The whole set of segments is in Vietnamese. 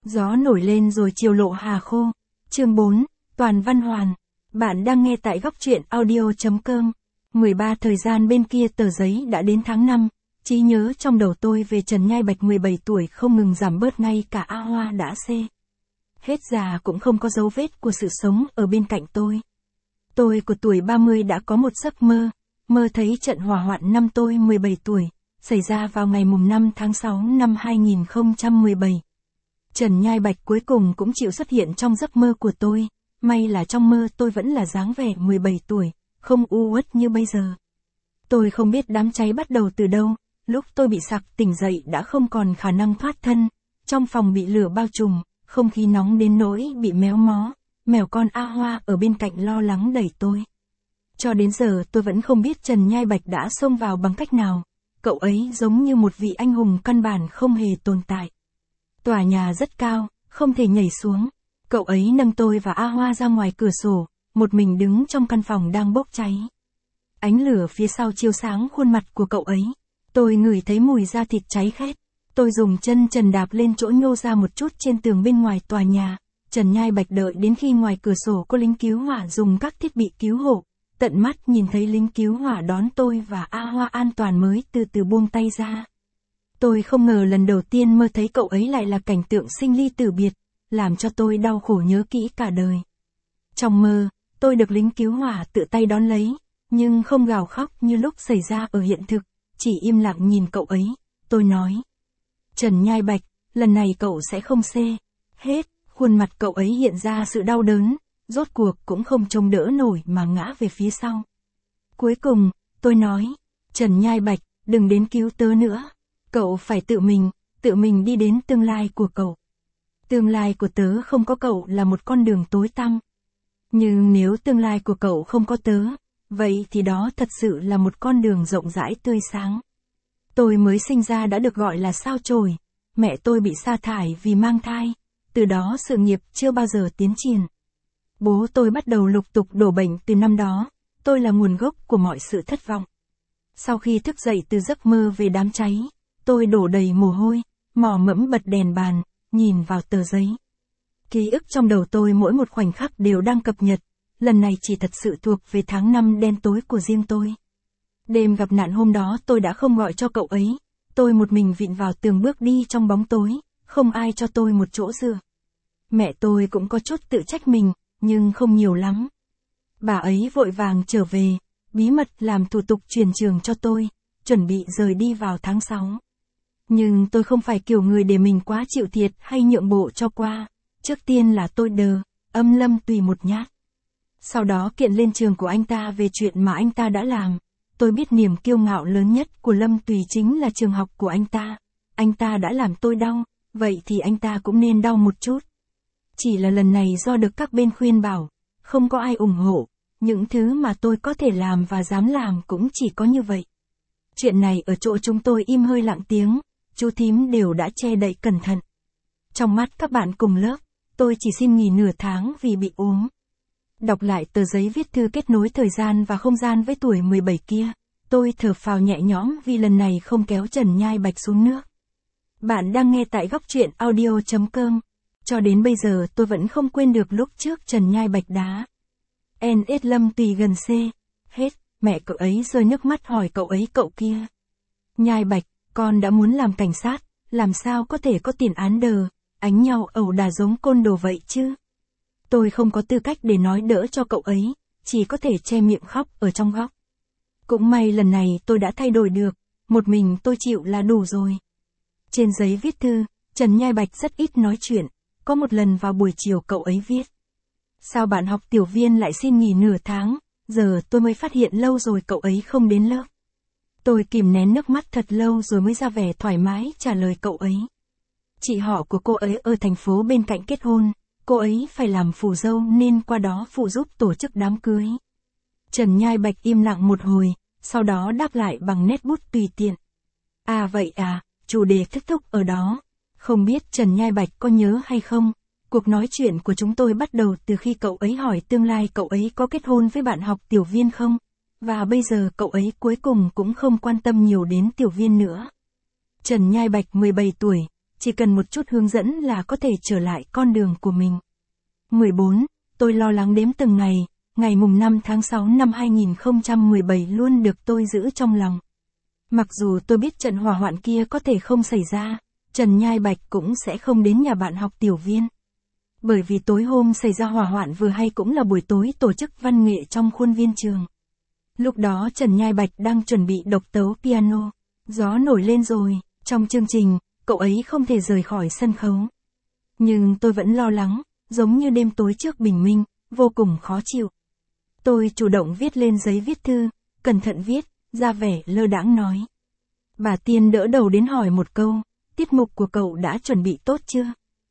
Gió nổi lên rồi chiều lộ hà khô. Chương 4, Toàn Văn Hoàn. Bạn đang nghe tại góc truyện audio.com. 13 thời gian bên kia tờ giấy đã đến tháng 5. Trí nhớ trong đầu tôi về Trần Nhai Bạch 17 tuổi không ngừng giảm bớt, ngay cả A Hoa đã hết già cũng không có dấu vết của sự sống ở bên cạnh tôi. Tôi của tuổi 30 đã có một giấc mơ, mơ thấy trận hỏa hoạn năm tôi 17 tuổi, xảy ra vào ngày mùng 5 tháng 6 năm 2017. Trần Nhai Bạch cuối cùng cũng chịu xuất hiện trong giấc mơ của tôi, may là trong mơ tôi vẫn là dáng vẻ 17 tuổi, không u uất như bây giờ. Tôi không biết đám cháy bắt đầu từ đâu, lúc tôi bị sặc tỉnh dậy đã không còn khả năng thoát thân, trong phòng bị lửa bao trùm, không khí nóng đến nỗi bị méo mó, mèo con A Hoa ở bên cạnh lo lắng đẩy tôi. Cho đến giờ tôi vẫn không biết Trần Nhai Bạch đã xông vào bằng cách nào, cậu ấy giống như một vị anh hùng căn bản không hề tồn tại. Tòa nhà rất cao, không thể nhảy xuống, cậu ấy nâng tôi và A Hoa ra ngoài cửa sổ, một mình đứng trong căn phòng đang bốc cháy. Ánh lửa phía sau chiếu sáng khuôn mặt của cậu ấy, tôi ngửi thấy mùi da thịt cháy khét. Tôi dùng chân trần đạp lên chỗ nhô ra một chút trên tường bên ngoài tòa nhà. Trần Nhai Bạch đợi đến khi ngoài cửa sổ có lính cứu hỏa dùng các thiết bị cứu hộ, tận mắt nhìn thấy lính cứu hỏa đón tôi và A Hoa an toàn mới từ từ buông tay ra. Tôi không ngờ lần đầu tiên mơ thấy cậu ấy lại là cảnh tượng sinh ly tử biệt, làm cho tôi đau khổ nhớ kỹ cả đời. Trong mơ, tôi được lính cứu hỏa tự tay đón lấy, nhưng không gào khóc như lúc xảy ra ở hiện thực, chỉ im lặng nhìn cậu ấy. Tôi nói: Trần Nhai Bạch, lần này cậu sẽ không hết. Khuôn mặt cậu ấy hiện ra sự đau đớn, rốt cuộc cũng không trông đỡ nổi mà ngã về phía sau. Cuối cùng, tôi nói: Trần Nhai Bạch, đừng đến cứu tớ nữa. Cậu phải tự mình đi đến tương lai của cậu. Tương lai của tớ không có cậu là một con đường tối tăm. Nhưng nếu tương lai của cậu không có tớ, vậy thì đó thật sự là một con đường rộng rãi tươi sáng. Tôi mới sinh ra đã được gọi là sao chổi, mẹ tôi bị sa thải vì mang thai, từ đó sự nghiệp chưa bao giờ tiến triển. Bố tôi bắt đầu lục tục đổ bệnh từ năm đó, tôi là nguồn gốc của mọi sự thất vọng. Sau khi thức dậy từ giấc mơ về đám cháy, tôi đổ đầy mồ hôi, mò mẫm bật đèn bàn, nhìn vào tờ giấy. Ký ức trong đầu tôi mỗi một khoảnh khắc đều đang cập nhật, lần này chỉ thật sự thuộc về tháng 5 đen tối của riêng tôi. Đêm gặp nạn hôm đó tôi đã không gọi cho cậu ấy, tôi một mình vịn vào tường bước đi trong bóng tối, không ai cho tôi một chỗ dựa. Mẹ tôi cũng có chút tự trách mình, nhưng không nhiều lắm. Bà ấy vội vàng trở về, bí mật làm thủ tục chuyển trường cho tôi, chuẩn bị rời đi vào tháng 6. Nhưng tôi không phải kiểu người để mình quá chịu thiệt hay nhượng bộ cho qua. Trước tiên là tôi âm Lâm Tùy một nhát. Sau đó kiện lên trường của anh ta về chuyện mà anh ta đã làm. Tôi biết niềm kiêu ngạo lớn nhất của Lâm Tùy chính là trường học của anh ta. Anh ta đã làm tôi đau, vậy thì anh ta cũng nên đau một chút. Chỉ là lần này do được các bên khuyên bảo, không có ai ủng hộ, những thứ mà tôi có thể làm và dám làm cũng chỉ có như vậy. Chuyện này ở chỗ chúng tôi im hơi lặng tiếng, chú thím đều đã che đậy cẩn thận. Trong mắt các bạn cùng lớp, tôi chỉ xin nghỉ nửa tháng vì bị ốm. Đọc lại tờ giấy viết thư kết nối thời gian và không gian với tuổi 17 kia, tôi thở phào nhẹ nhõm vì lần này không kéo Trần Nhai Bạch xuống nước. Bạn đang nghe tại góc truyện audio.com. Cho đến bây giờ tôi vẫn không quên được lúc trước Trần Nhai Bạch đá NS Lâm Tùy gần hết, mẹ cậu ấy rơi nước mắt hỏi cậu ấy cậu kia: Nhai Bạch, con đã muốn làm cảnh sát, làm sao có thể có tiền án ánh nhau ẩu đả giống côn đồ vậy chứ? Tôi không có tư cách để nói đỡ cho cậu ấy, chỉ có thể che miệng khóc ở trong góc. Cũng may lần này tôi đã thay đổi được, một mình tôi chịu là đủ rồi. Trên giấy viết thư, Trần Nhai Bạch rất ít nói chuyện, có một lần vào buổi chiều cậu ấy viết: Sao bạn học tiểu viên lại xin nghỉ nửa tháng, giờ tôi mới phát hiện lâu rồi cậu ấy không đến lớp. Tôi kìm nén nước mắt thật lâu rồi mới ra vẻ thoải mái trả lời cậu ấy. Chị họ của cô ấy ở thành phố bên cạnh kết hôn, cô ấy phải làm phù dâu nên qua đó phụ giúp tổ chức đám cưới. Trần Nhai Bạch im lặng một hồi, sau đó đáp lại bằng nét bút tùy tiện. À vậy à, chủ đề kết thúc ở đó. Không biết Trần Nhai Bạch có nhớ hay không, cuộc nói chuyện của chúng tôi bắt đầu từ khi cậu ấy hỏi tương lai cậu ấy có kết hôn với bạn học tiểu viên không, và bây giờ cậu ấy cuối cùng cũng không quan tâm nhiều đến tiểu viên nữa. Trần Nhai Bạch 17 tuổi, chỉ cần một chút hướng dẫn là có thể trở lại con đường của mình. 14. Tôi lo lắng đếm từng ngày, ngày mùng 5 tháng 6 năm 2017 luôn được tôi giữ trong lòng. Mặc dù tôi biết trận hỏa hoạn kia có thể không xảy ra, Trần Nhai Bạch cũng sẽ không đến nhà bạn học Tiểu Viên. Bởi vì tối hôm xảy ra hỏa hoạn vừa hay cũng là buổi tối tổ chức văn nghệ trong khuôn viên trường. Lúc đó Trần Nhai Bạch đang chuẩn bị độc tấu piano. Gió nổi lên rồi, trong chương trình, cậu ấy không thể rời khỏi sân khấu. Nhưng tôi vẫn lo lắng, giống như đêm tối trước bình minh, vô cùng khó chịu. Tôi chủ động viết lên giấy viết thư, cẩn thận viết, ra vẻ lơ đãng nói. Bà Tiên đỡ đầu đến hỏi một câu, tiết mục của cậu đã chuẩn bị tốt chưa?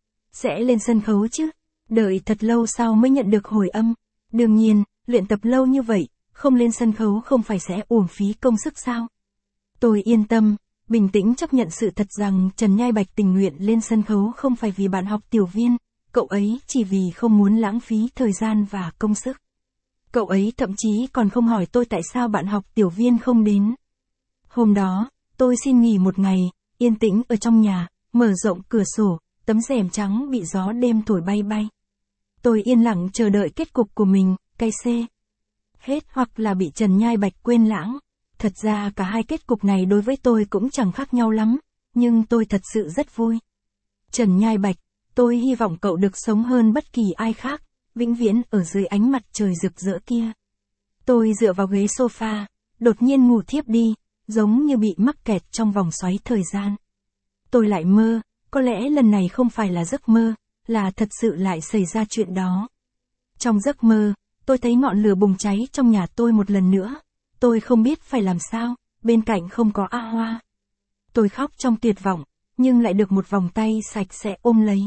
Sẽ lên sân khấu chứ? Đợi thật lâu sau mới nhận được hồi âm. Đương nhiên, luyện tập lâu như vậy, không lên sân khấu không phải sẽ uổng phí công sức sao? Tôi yên tâm, bình tĩnh chấp nhận sự thật rằng Trần Nhai Bạch tình nguyện lên sân khấu không phải vì bạn học Tiểu Viên, cậu ấy chỉ vì không muốn lãng phí thời gian và công sức. Cậu ấy thậm chí còn không hỏi tôi tại sao bạn học Tiểu Viên không đến. Hôm đó, tôi xin nghỉ một ngày, yên tĩnh ở trong nhà, mở rộng cửa sổ, tấm rèm trắng bị gió đêm thổi bay bay. Tôi yên lặng chờ đợi kết cục của mình, cay xê. Hết hoặc là bị Trần Nhai Bạch quên lãng. Thật ra cả hai kết cục này đối với tôi cũng chẳng khác nhau lắm, nhưng tôi thật sự rất vui. Trần Nhai Bạch, tôi hy vọng cậu được sống hơn bất kỳ ai khác, vĩnh viễn ở dưới ánh mặt trời rực rỡ kia. Tôi dựa vào ghế sofa, đột nhiên ngủ thiếp đi, giống như bị mắc kẹt trong vòng xoáy thời gian. Tôi lại mơ, có lẽ lần này không phải là giấc mơ, là thật sự lại xảy ra chuyện đó. Trong giấc mơ, tôi thấy ngọn lửa bùng cháy trong nhà tôi một lần nữa. Tôi không biết phải làm sao, bên cạnh không có A Hoa. Tôi khóc trong tuyệt vọng, nhưng lại được một vòng tay sạch sẽ ôm lấy.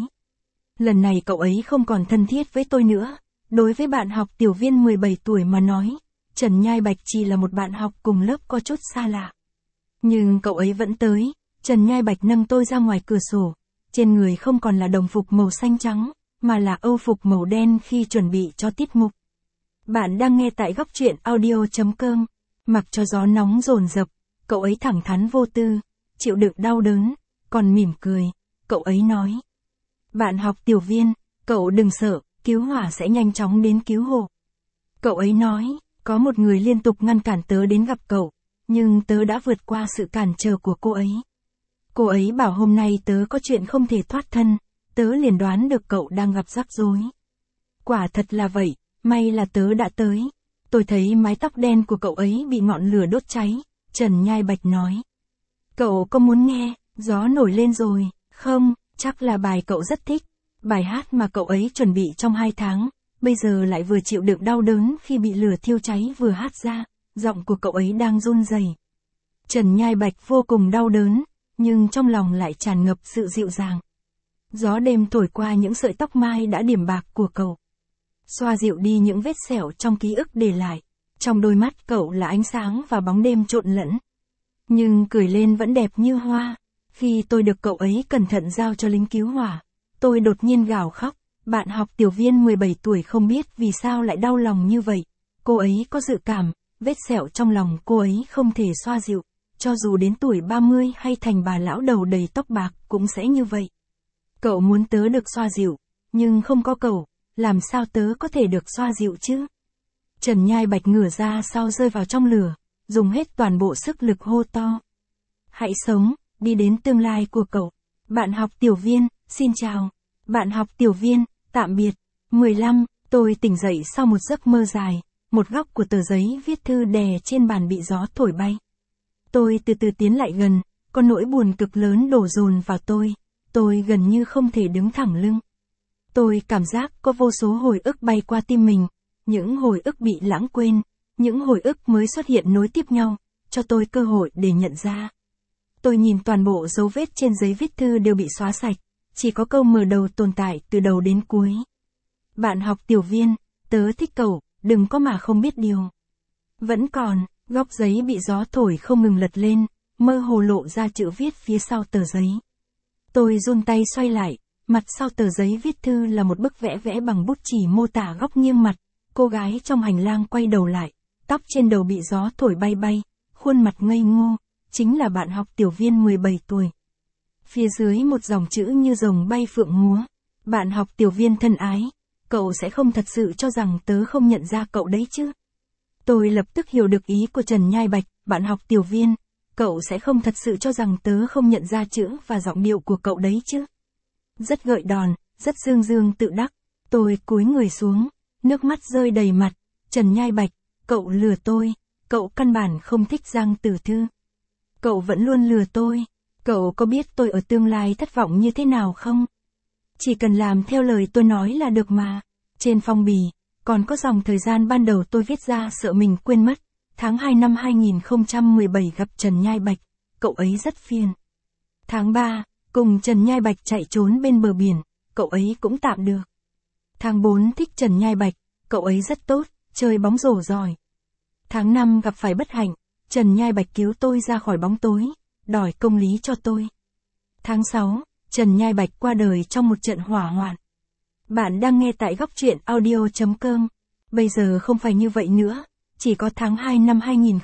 Lần này cậu ấy không còn thân thiết với tôi nữa. Đối với bạn học Tiểu Viên 17 tuổi mà nói, Trần Nhai Bạch chỉ là một bạn học cùng lớp có chút xa lạ. Nhưng cậu ấy vẫn tới, Trần Nhai Bạch nâng tôi ra ngoài cửa sổ. Trên người không còn là đồng phục màu xanh trắng, mà là âu phục màu đen khi chuẩn bị cho tiết mục. Bạn đang nghe tại góc truyện audio.com. Mặc cho gió nóng dồn dập, cậu ấy thẳng thắn vô tư, chịu đựng đau đớn, còn mỉm cười, cậu ấy nói. Bạn học Tiểu Viên, cậu đừng sợ, cứu hỏa sẽ nhanh chóng đến cứu hộ. Cậu ấy nói, có một người liên tục ngăn cản tớ đến gặp cậu, nhưng tớ đã vượt qua sự cản trở của cô ấy. Cô ấy bảo hôm nay tớ có chuyện không thể thoát thân, tớ liền đoán được cậu đang gặp rắc rối. Quả thật là vậy, may là tớ đã tới. Tôi thấy mái tóc đen của cậu ấy bị ngọn lửa đốt cháy, Trần Nhai Bạch nói. Cậu có muốn nghe, gió nổi lên rồi, không, chắc là bài cậu rất thích. Bài hát mà cậu ấy chuẩn bị trong 2 tháng, bây giờ lại vừa chịu đựng đau đớn khi bị lửa thiêu cháy vừa hát ra, giọng của cậu ấy đang run rẩy. Trần Nhai Bạch vô cùng đau đớn, nhưng trong lòng lại tràn ngập sự dịu dàng. Gió đêm thổi qua những sợi tóc mai đã điểm bạc của cậu, xoa dịu đi những vết sẹo trong ký ức để lại. Trong đôi mắt cậu là ánh sáng và bóng đêm trộn lẫn. Nhưng cười lên vẫn đẹp như hoa. Khi tôi được cậu ấy cẩn thận giao cho lính cứu hỏa, tôi đột nhiên gào khóc. Bạn học Tiểu Viên 17 tuổi không biết vì sao lại đau lòng như vậy. Cô ấy có dự cảm, vết sẹo trong lòng cô ấy không thể xoa dịu. Cho dù đến tuổi 30 hay thành bà lão đầu đầy tóc bạc cũng sẽ như vậy. Cậu muốn tớ được xoa dịu, nhưng không có cậu, làm sao tớ có thể được xoa dịu chứ? Trần Nhai Bạch ngửa ra sau rơi vào trong lửa, dùng hết toàn bộ sức lực hô to. Hãy sống, đi đến tương lai của cậu. Bạn học Tiểu Viên, xin chào. Bạn học Tiểu Viên, tạm biệt. 15, tôi tỉnh dậy sau một giấc mơ dài, một góc của tờ giấy viết thư đè trên bàn bị gió thổi bay. Tôi từ từ tiến lại gần, có nỗi buồn cực lớn đổ dồn vào tôi gần như không thể đứng thẳng lưng. Tôi cảm giác có vô số hồi ức bay qua tim mình, những hồi ức bị lãng quên, những hồi ức mới xuất hiện nối tiếp nhau, cho tôi cơ hội để nhận ra. Tôi nhìn toàn bộ dấu vết trên giấy viết thư đều bị xóa sạch, chỉ có câu mở đầu tồn tại từ đầu đến cuối. Bạn học Tiểu Viên, tớ thích cậu, đừng có mà không biết điều. Vẫn còn, góc giấy bị gió thổi không ngừng lật lên, mơ hồ lộ ra chữ viết phía sau tờ giấy. Tôi run tay xoay lại, mặt sau tờ giấy viết thư là một bức vẽ bằng bút chì mô tả góc nghiêng mặt, cô gái trong hành lang quay đầu lại, tóc trên đầu bị gió thổi bay bay, khuôn mặt ngây ngô, chính là bạn học Tiểu Viên 17 tuổi. Phía dưới một dòng chữ như rồng bay phượng múa. Bạn học tiểu viên thân ái, cậu sẽ không thật sự cho rằng tớ không nhận ra cậu đấy chứ? Tôi lập tức hiểu được ý của Trần Nhai Bạch, bạn học tiểu viên, cậu sẽ không thật sự cho rằng tớ không nhận ra chữ và giọng điệu của cậu đấy chứ? Rất gợi đòn, rất dương dương tự đắc. Tôi cúi người xuống, nước mắt rơi đầy mặt. Trần Nhai Bạch, cậu lừa tôi, cậu căn bản không thích Giang Tử Thư. Cậu vẫn luôn lừa tôi. Cậu có biết tôi ở tương lai thất vọng như thế nào không? Chỉ cần làm theo lời tôi nói là được mà. Trên phong bì, còn có dòng thời gian ban đầu tôi viết ra sợ mình quên mất. Tháng 2 năm 2017 gặp Trần Nhai Bạch, cậu ấy rất phiền. Tháng 3, cùng Trần Nhai Bạch chạy trốn bên bờ biển, cậu ấy cũng tạm được. Tháng 4 thích Trần Nhai Bạch, cậu ấy rất tốt, chơi bóng rổ giỏi. Tháng 5 gặp phải bất hạnh, Trần Nhai Bạch cứu tôi ra khỏi bóng tối, đòi công lý cho tôi. Tháng 6, Trần Nhai Bạch qua đời trong một trận hỏa hoạn. Bạn đang nghe tại góc truyện audio.com. Bây giờ không phải như vậy nữa, chỉ có tháng 2 năm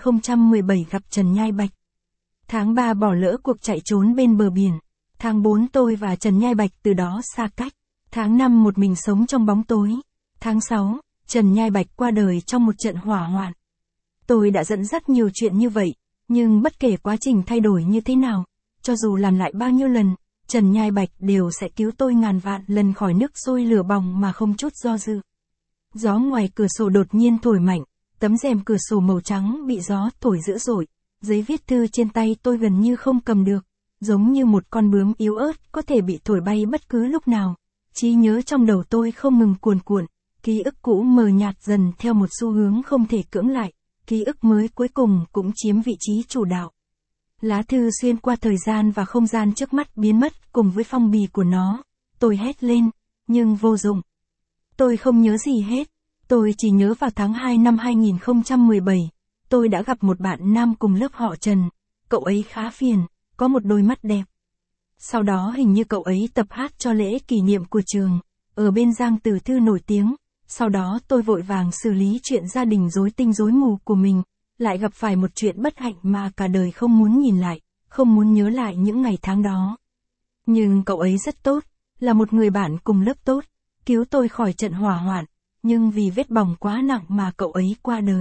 2017 gặp Trần Nhai Bạch. Tháng 3 bỏ lỡ cuộc chạy trốn bên bờ biển. Tháng 4 tôi và Trần Nhai Bạch từ đó xa cách. Tháng 5 một mình sống trong bóng tối. Tháng 6, Trần Nhai Bạch qua đời trong một trận hỏa hoạn. Tôi đã dẫn dắt nhiều chuyện như vậy, nhưng bất kể quá trình thay đổi như thế nào, cho dù làm lại bao nhiêu lần, Trần Nhai Bạch đều sẽ cứu tôi ngàn vạn lần khỏi nước sôi lửa bỏng mà không chút do dự. Gió ngoài cửa sổ đột nhiên thổi mạnh, tấm rèm cửa sổ màu trắng bị gió thổi dữ dội, giấy viết thư trên tay tôi gần như không cầm được, giống như một con bướm yếu ớt có thể bị thổi bay bất cứ lúc nào. Trí nhớ trong đầu tôi không ngừng cuồn cuộn, ký ức cũ mờ nhạt dần theo một xu hướng không thể cưỡng lại, ký ức mới cuối cùng cũng chiếm vị trí chủ đạo. Lá thư xuyên qua thời gian và không gian trước mắt biến mất cùng với phong bì của nó. Tôi hét lên, nhưng vô dụng. Tôi không nhớ gì hết. Tôi chỉ nhớ vào tháng 2 năm 2017, tôi đã gặp một bạn nam cùng lớp họ Trần. Cậu ấy khá phiền, có một đôi mắt đẹp. Sau đó hình như cậu ấy tập hát cho lễ kỷ niệm của trường, ở bên Giang Tử Thư nổi tiếng. Sau đó tôi vội vàng xử lý chuyện gia đình rối tinh rối mù của mình, lại gặp phải một chuyện bất hạnh mà cả đời không muốn nhìn lại, không muốn nhớ lại những ngày tháng đó. Nhưng cậu ấy rất tốt, là một người bạn cùng lớp tốt, cứu tôi khỏi trận hỏa hoạn, nhưng vì vết bỏng quá nặng mà cậu ấy qua đời.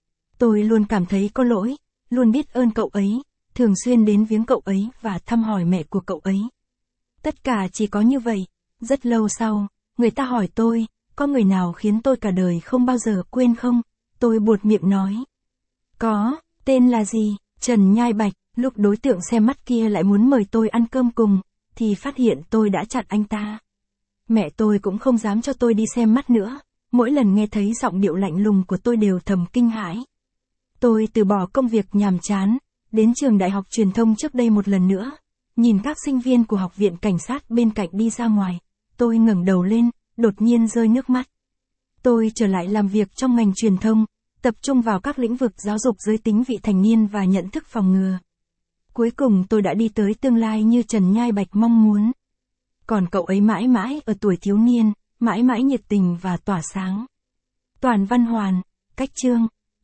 Tôi luôn cảm thấy có lỗi, luôn biết ơn cậu ấy, thường xuyên đến viếng cậu ấy và thăm hỏi mẹ của cậu ấy. Tất cả chỉ có như vậy. Rất lâu sau, người ta hỏi tôi, có người nào khiến tôi cả đời không bao giờ quên không? Tôi buột miệng nói. Có, tên là gì? Trần Nhai Bạch. Lúc đối tượng xem mắt kia lại muốn mời tôi ăn cơm cùng, thì phát hiện tôi đã chặn anh ta. Mẹ tôi cũng không dám cho tôi đi xem mắt nữa, mỗi lần nghe thấy giọng điệu lạnh lùng của tôi đều thầm kinh hãi. Tôi từ bỏ công việc nhàm chán, đến trường đại học truyền thông trước đây một lần nữa, nhìn các sinh viên của học viện cảnh sát bên cạnh đi ra ngoài, tôi ngẩng đầu lên, đột nhiên rơi nước mắt. Tôi trở lại làm việc trong ngành truyền thông, tập trung vào các lĩnh vực giáo dục giới tính vị thành niên và nhận thức phòng ngừa. Cuối cùng tôi đã đi tới tương lai như Trần Nhai Bạch mong muốn. Còn cậu ấy mãi mãi ở tuổi thiếu niên, mãi mãi nhiệt tình và tỏa sáng. Toàn Văn Hoàn, cách chương.